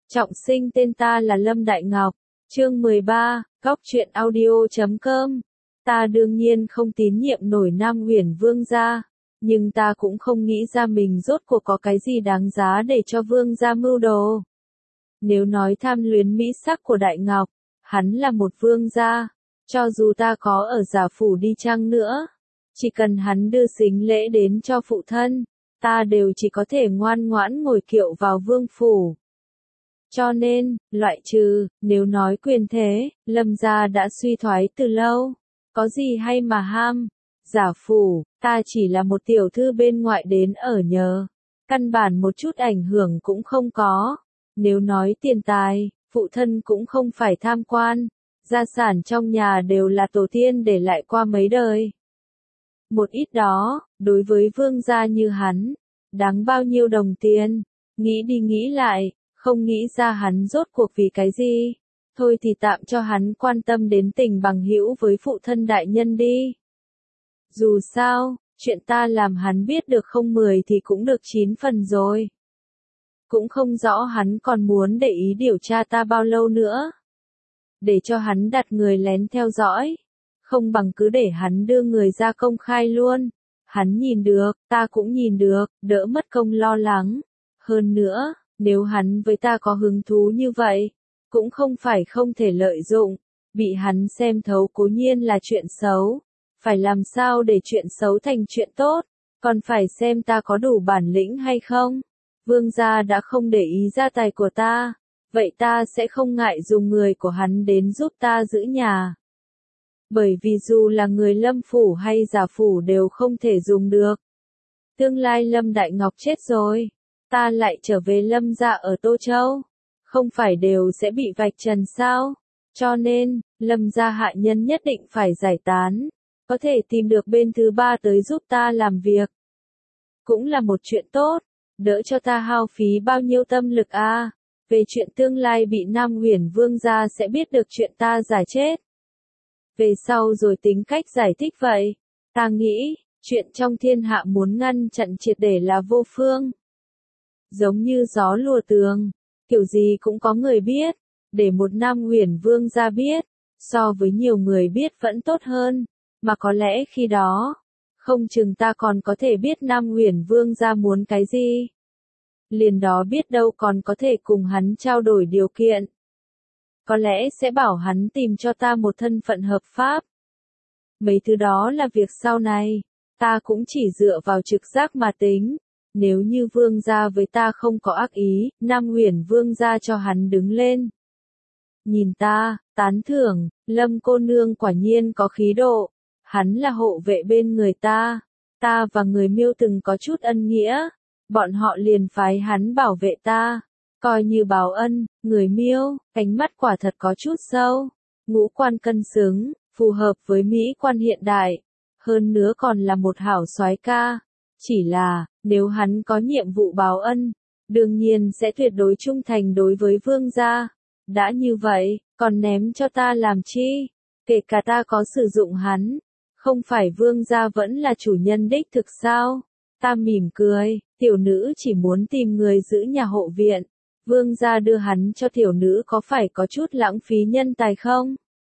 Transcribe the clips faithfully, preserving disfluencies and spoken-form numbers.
Trọng sinh, tên ta là Lâm Đại Ngọc. Chương mười ba, Góc truyện audio chấm com. Ta đương nhiên không tín nhiệm nổi Nam Huyền Vương gia, nhưng ta cũng không nghĩ ra mình rốt cuộc có cái gì đáng giá để cho Vương gia mưu đồ. Nếu nói tham luyến mỹ sắc của Đại Ngọc, hắn là một vương gia, cho dù ta có ở Giả phủ đi chăng nữa, chỉ cần hắn đưa sính lễ đến cho phụ thân, ta đều chỉ có thể ngoan ngoãn ngồi kiệu vào vương phủ. Cho nên, loại trừ, nếu nói quyền thế, Lâm gia đã suy thoái từ lâu, có gì hay mà ham. Giả phủ, ta chỉ là một tiểu thư bên ngoại đến ở nhờ, căn bản một chút ảnh hưởng cũng không có. Nếu nói tiền tài, phụ thân cũng không phải tham quan, gia sản trong nhà đều là tổ tiên để lại qua mấy đời. Một ít đó, đối với vương gia như hắn, đáng bao nhiêu đồng tiền, nghĩ đi nghĩ lại, không nghĩ ra hắn rốt cuộc vì cái gì. Thôi thì tạm cho hắn quan tâm đến tình bằng hữu với phụ thân đại nhân đi. Dù sao, chuyện ta làm hắn biết được không mười thì cũng được chín phần rồi. Cũng không rõ hắn còn muốn để ý điều tra ta bao lâu nữa. Để cho hắn đặt người lén theo dõi, không bằng cứ để hắn đưa người ra công khai luôn. Hắn nhìn được, ta cũng nhìn được, đỡ mất công lo lắng. Hơn nữa, nếu hắn với ta có hứng thú như vậy, cũng không phải không thể lợi dụng. Bị hắn xem thấu cố nhiên là chuyện xấu. Phải làm sao để chuyện xấu thành chuyện tốt, còn phải xem ta có đủ bản lĩnh hay không. Vương gia đã không để ý gia tài của ta, vậy ta sẽ không ngại dùng người của hắn đến giúp ta giữ nhà. Bởi vì dù là người Lâm phủ hay Giả phủ đều không thể dùng được. Tương lai Lâm Đại Ngọc chết rồi, ta lại trở về Lâm gia ở Tô Châu, không phải đều sẽ bị vạch trần sao? Cho nên, Lâm gia hạ nhân nhất định phải giải tán, có thể tìm được bên thứ ba tới giúp ta làm việc. Cũng là một chuyện tốt, đỡ cho ta hao phí bao nhiêu tâm lực a. À. Về chuyện tương lai bị Nam Huyền Vương gia sẽ biết được chuyện ta giả chết. Về sau rồi tính cách giải thích vậy. Ta nghĩ, chuyện trong thiên hạ muốn ngăn chặn triệt để là vô phương. Giống như gió lùa tường, kiểu gì cũng có người biết, để một Nam Huyền Vương gia biết, so với nhiều người biết vẫn tốt hơn, mà có lẽ khi đó, không chừng ta còn có thể biết Nam Huyền Vương gia muốn cái gì. Liền đó biết đâu còn có thể cùng hắn trao đổi điều kiện. Có lẽ sẽ bảo hắn tìm cho ta một thân phận hợp pháp. Mấy thứ đó là việc sau này, ta cũng chỉ dựa vào trực giác mà tính. Nếu như Vương gia với ta không có ác ý, Nam Huyền Vương gia cho hắn đứng lên. Nhìn ta, tán thưởng, Lâm cô nương quả nhiên có khí độ. Hắn là hộ vệ bên người ta, ta và người Miêu từng có chút ân nghĩa, bọn họ liền phái hắn bảo vệ ta, coi như báo ân. Người Miêu, cánh mắt quả thật có chút sâu, ngũ quan cân xứng, phù hợp với mỹ quan hiện đại, hơn nữa còn là một hảo soái ca. Chỉ là, nếu hắn có nhiệm vụ báo ân, đương nhiên sẽ tuyệt đối trung thành đối với vương gia. Đã như vậy, còn ném cho ta làm chi? Kể cả ta có sử dụng hắn, không phải vương gia vẫn là chủ nhân đích thực sao? Ta mỉm cười, tiểu nữ chỉ muốn tìm người giữ nhà hộ viện. Vương gia đưa hắn cho tiểu nữ có phải có chút lãng phí nhân tài không?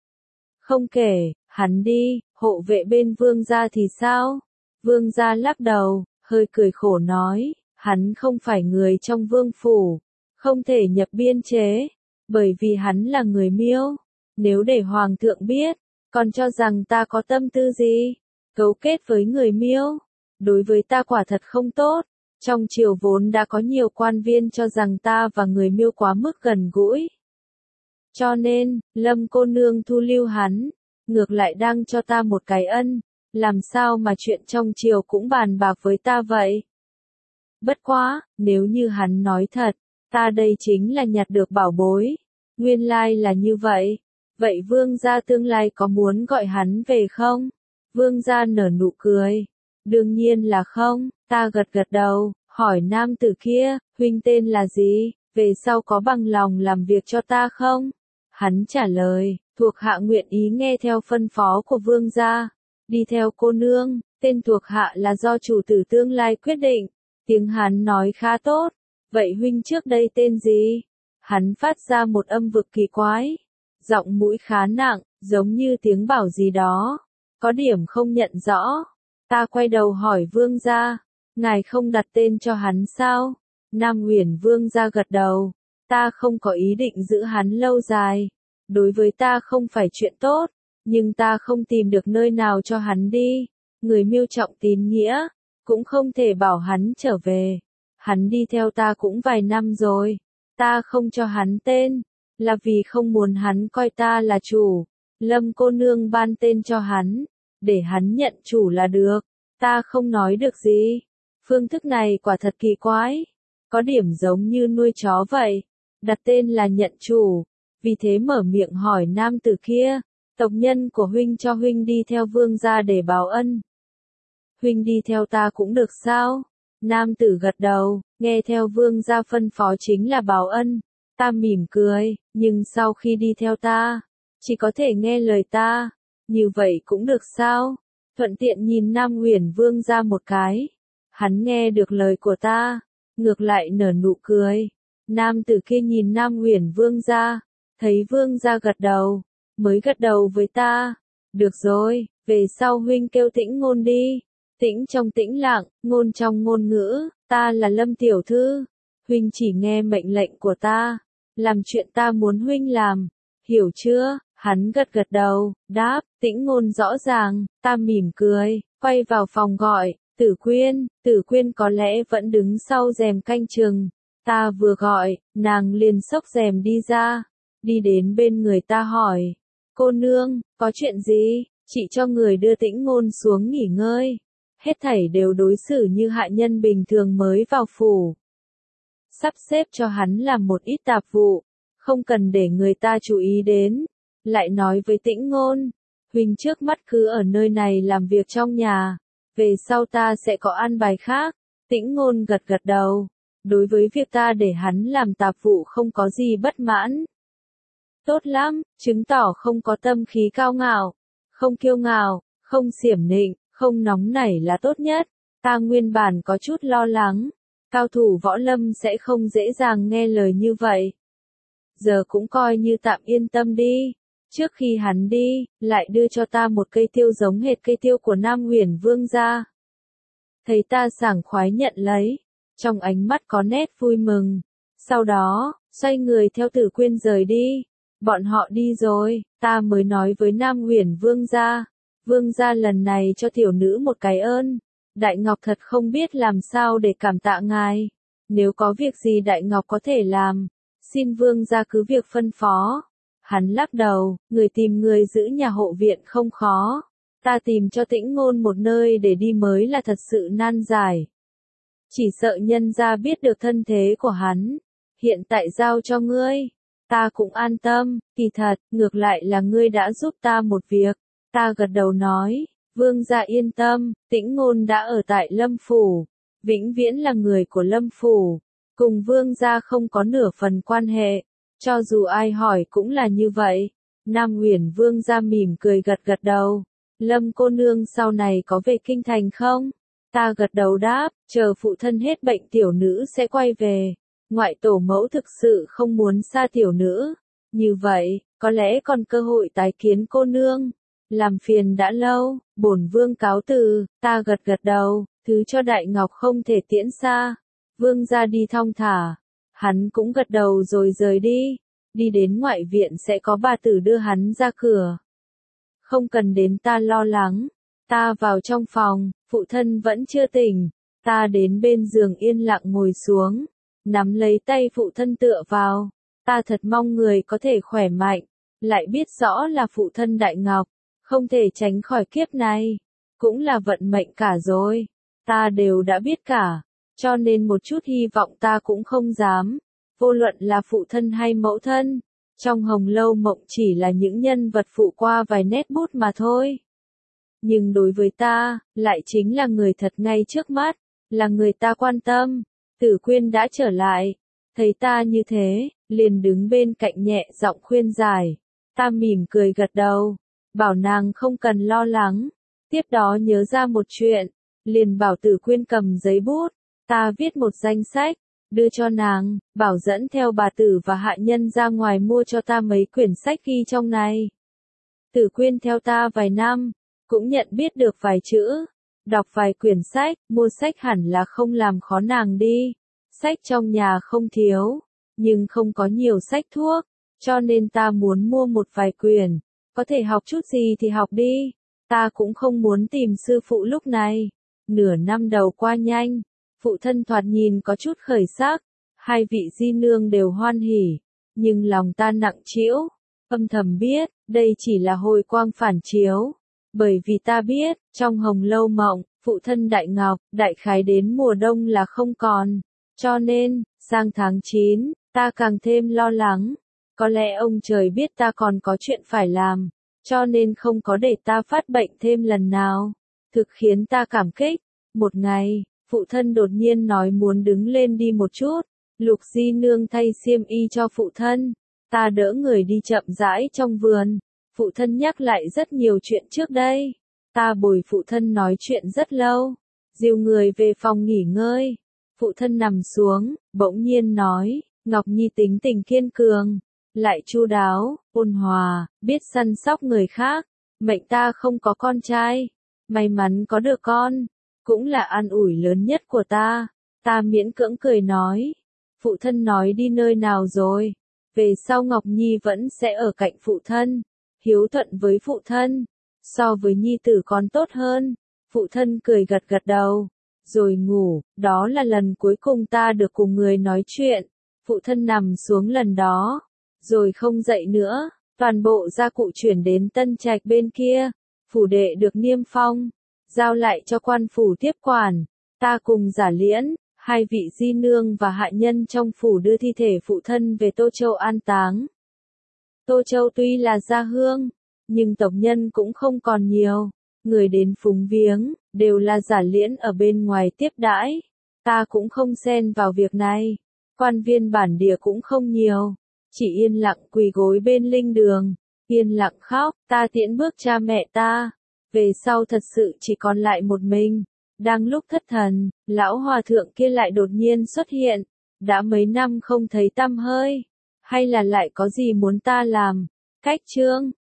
Không kể, hắn đi, hộ vệ bên vương gia thì sao? Vương gia lắc đầu, hơi cười khổ nói, hắn không phải người trong vương phủ, không thể nhập biên chế, bởi vì hắn là người Miêu. Nếu để hoàng thượng biết, còn cho rằng ta có tâm tư gì? Cấu kết với người Miêu, đối với ta quả thật không tốt. Trong triều vốn đã có nhiều quan viên cho rằng ta và người Miêu quá mức gần gũi. Cho nên, Lâm cô nương thu lưu hắn, ngược lại đang cho ta một cái ân, làm sao mà chuyện trong triều cũng bàn bạc với ta vậy? Bất quá, nếu như hắn nói thật, ta đây chính là nhặt được bảo bối. Nguyên lai là như vậy. Vậy vương gia tương lai có muốn gọi hắn về không? Vương gia nở nụ cười. Đương nhiên là không, ta gật gật đầu, hỏi nam tử kia, huynh tên là gì, về sau có bằng lòng làm việc cho ta không? Hắn trả lời, thuộc hạ nguyện ý nghe theo phân phó của vương gia, đi theo cô nương. Tên thuộc hạ là do chủ tử tương lai quyết định. Tiếng hắn nói khá tốt. Vậy huynh trước đây tên gì? Hắn phát ra một âm vực kỳ quái. Giọng mũi khá nặng, giống như tiếng bảo gì đó. Có điểm không nhận rõ. Ta quay đầu hỏi vương gia. Ngài không đặt tên cho hắn sao? Nam Uyển vương gia gật đầu. Ta không có ý định giữ hắn lâu dài. Đối với ta không phải chuyện tốt. Nhưng ta không tìm được nơi nào cho hắn đi. Người Miêu trọng tín nghĩa. Cũng không thể bảo hắn trở về. Hắn đi theo ta cũng vài năm rồi. Ta không cho hắn tên. Là vì không muốn hắn coi ta là chủ. Lâm cô nương ban tên cho hắn. Để hắn nhận chủ là được. Ta không nói được gì. Phương thức này quả thật kỳ quái. Có điểm giống như nuôi chó vậy. Đặt tên là nhận chủ. Vì thế mở miệng hỏi nam tử kia. Tộc nhân của huynh cho huynh đi theo vương gia để báo ân. Huynh đi theo ta cũng được sao? Nam tử gật đầu, nghe theo vương gia phân phó chính là báo ân. Ta mỉm cười, nhưng sau khi đi theo ta, chỉ có thể nghe lời ta. Như vậy cũng được sao? Thuận tiện nhìn Nam Uyển vương gia một cái. Hắn nghe được lời của ta, ngược lại nở nụ cười. Nam tử kia nhìn Nam Uyển vương gia, thấy vương gia gật đầu, mới gật đầu với ta. Được rồi, về sau huynh kêu Tĩnh Ngôn đi. Tĩnh trong tĩnh lặng, ngôn trong ngôn ngữ, ta là Lâm tiểu thư. Huynh chỉ nghe mệnh lệnh của ta, làm chuyện ta muốn huynh làm. Hiểu chưa? Hắn gật gật đầu, đáp, Tĩnh Ngôn rõ ràng. Ta mỉm cười, quay vào phòng gọi, Tử Quyên. Tử Quyên có lẽ vẫn đứng sau rèm canh chừng. Ta vừa gọi, nàng liền xốc rèm đi ra, đi đến bên người ta hỏi. Cô nương, có chuyện gì? Chị cho người đưa Tĩnh Ngôn xuống nghỉ ngơi. Hết thảy đều đối xử như hạ nhân bình thường mới vào phủ. Sắp xếp cho hắn làm một ít tạp vụ, không cần để người ta chú ý đến. Lại nói với Tĩnh Ngôn, huynh trước mắt cứ ở nơi này làm việc trong nhà, về sau ta sẽ có an bài khác. Tĩnh Ngôn gật gật đầu, đối với việc ta để hắn làm tạp vụ không có gì bất mãn. Tốt lắm, chứng tỏ không có tâm khí cao ngạo, không kiêu ngạo, không xiểm nịnh, không nóng nảy là tốt nhất. Ta nguyên bản có chút lo lắng, cao thủ võ lâm sẽ không dễ dàng nghe lời như vậy. Giờ cũng coi như tạm yên tâm đi. Trước khi hắn đi, lại đưa cho ta một cây tiêu giống hệt cây tiêu của Nam Uyển vương gia. Thấy ta sảng khoái nhận lấy, trong ánh mắt có nét vui mừng. Sau đó, xoay người theo Tử Quyên rời đi. Bọn họ đi rồi, ta mới nói với Nam Uyển vương gia. Vương gia lần này cho tiểu nữ một cái ơn. Đại Ngọc thật không biết làm sao để cảm tạ ngài. Nếu có việc gì Đại Ngọc có thể làm, xin vương gia cứ việc phân phó. Hắn lắc đầu, người tìm người giữ nhà hộ viện không khó. Ta tìm cho Tĩnh Ngôn một nơi để đi mới là thật sự nan giải. Chỉ sợ nhân gia biết được thân thế của hắn. Hiện tại giao cho ngươi. Ta cũng an tâm, kỳ thật, ngược lại là ngươi đã giúp ta một việc. Ta gật đầu nói, vương gia yên tâm, Tĩnh Ngôn đã ở tại Lâm Phủ. Vĩnh viễn là người của Lâm Phủ. Cùng vương gia không có nửa phần quan hệ. Cho dù ai hỏi cũng là như vậy. Nam Uyển vương gia mỉm cười gật gật đầu. Lâm cô nương sau này có về kinh thành không? Ta gật đầu đáp, chờ phụ thân hết bệnh tiểu nữ sẽ quay về. Ngoại tổ mẫu thực sự không muốn xa tiểu nữ. Như vậy, có lẽ còn cơ hội tái kiến cô nương. Làm phiền đã lâu, bổn vương cáo từ. Ta gật gật đầu, thứ cho Đại Ngọc không thể tiễn xa. Vương gia đi thong thả. Hắn cũng gật đầu rồi rời đi. Đi đến ngoại viện sẽ có bà tử đưa hắn ra cửa. Không cần đến ta lo lắng. Ta vào trong phòng, phụ thân vẫn chưa tỉnh. Ta đến bên giường yên lặng ngồi xuống. Nắm lấy tay phụ thân tựa vào. Ta thật mong người có thể khỏe mạnh. Lại biết rõ là phụ thân Đại Ngọc. Không thể tránh khỏi kiếp này. Cũng là vận mệnh cả rồi. Ta đều đã biết cả. Cho nên một chút hy vọng ta cũng không dám. Vô luận là phụ thân hay mẫu thân. Trong Hồng Lâu Mộng chỉ là những nhân vật phụ qua vài nét bút mà thôi. Nhưng đối với ta, lại chính là người thật ngay trước mắt. Là người ta quan tâm. Tử Quyên đã trở lại. Thấy ta như thế, liền đứng bên cạnh nhẹ giọng khuyên giải. Ta mỉm cười gật đầu. Bảo nàng không cần lo lắng. Tiếp đó nhớ ra một chuyện. Liền bảo Tử Quyên cầm giấy bút. Ta viết một danh sách. đưa cho nàng, bảo dẫn theo bà tử và hạ nhân ra ngoài mua cho ta mấy quyển sách ghi trong này. Tử Quyên theo ta vài năm, cũng nhận biết được vài chữ, đọc vài quyển sách, mua sách hẳn là không làm khó nàng đi. Sách trong nhà không thiếu, nhưng không có nhiều sách thuốc, cho nên ta muốn mua một vài quyển, có thể học chút gì thì học đi. Ta cũng không muốn tìm sư phụ lúc này. Nửa năm đầu qua nhanh, phụ thân thoạt nhìn có chút khởi sắc, hai vị di nương đều hoan hỉ, nhưng lòng ta nặng trĩu, âm thầm biết, đây chỉ là hồi quang phản chiếu, bởi vì ta biết, trong Hồng Lâu Mộng, phụ thân Đại Ngọc, đại khái đến mùa đông là không còn, cho nên, sang tháng chín, ta càng thêm lo lắng, có lẽ ông trời biết ta còn có chuyện phải làm, cho nên không có để ta phát bệnh thêm lần nào, thực khiến ta cảm kích. Một ngày, phụ thân đột nhiên nói muốn đứng lên đi một chút, Lục di nương thay xiêm y cho phụ thân, ta đỡ người đi chậm rãi trong vườn, phụ thân nhắc lại rất nhiều chuyện trước đây, ta bồi phụ thân nói chuyện rất lâu, dìu người về phòng nghỉ ngơi, phụ thân nằm xuống, bỗng nhiên nói, Ngọc Nhi tính tình kiên cường, lại chu đáo, ôn hòa, biết săn sóc người khác, mệnh ta không có con trai, may mắn có được con, cũng là an ủi lớn nhất của ta, ta miễn cưỡng cười nói, phụ thân nói đi nơi nào rồi, về sau Ngọc Nhi vẫn sẽ ở cạnh phụ thân, hiếu thuận với phụ thân, so với Nhi tử còn tốt hơn, phụ thân cười gật gật đầu, rồi ngủ, đó là lần cuối cùng ta được cùng người nói chuyện, phụ thân nằm xuống lần đó, rồi không dậy nữa, toàn bộ gia cụ chuyển đến Tân Trạch bên kia, phủ đệ được niêm phong, giao lại cho quan phủ tiếp quản, ta cùng Giả Liễn, hai vị di nương và hạ nhân trong phủ đưa thi thể phụ thân về Tô Châu an táng. Tô Châu tuy là gia hương, nhưng tộc nhân cũng không còn nhiều, người đến phúng viếng, đều là Giả Liễn ở bên ngoài tiếp đãi, ta cũng không xen vào việc này, quan viên bản địa cũng không nhiều, chỉ yên lặng quỳ gối bên linh đường, yên lặng khóc, ta tiễn bước cha mẹ ta, về sau thật sự chỉ còn lại một mình. Đang lúc thất thần, lão hòa thượng kia lại đột nhiên xuất hiện, đã mấy năm không thấy tăm hơi, hay là lại có gì muốn ta làm, cách chương.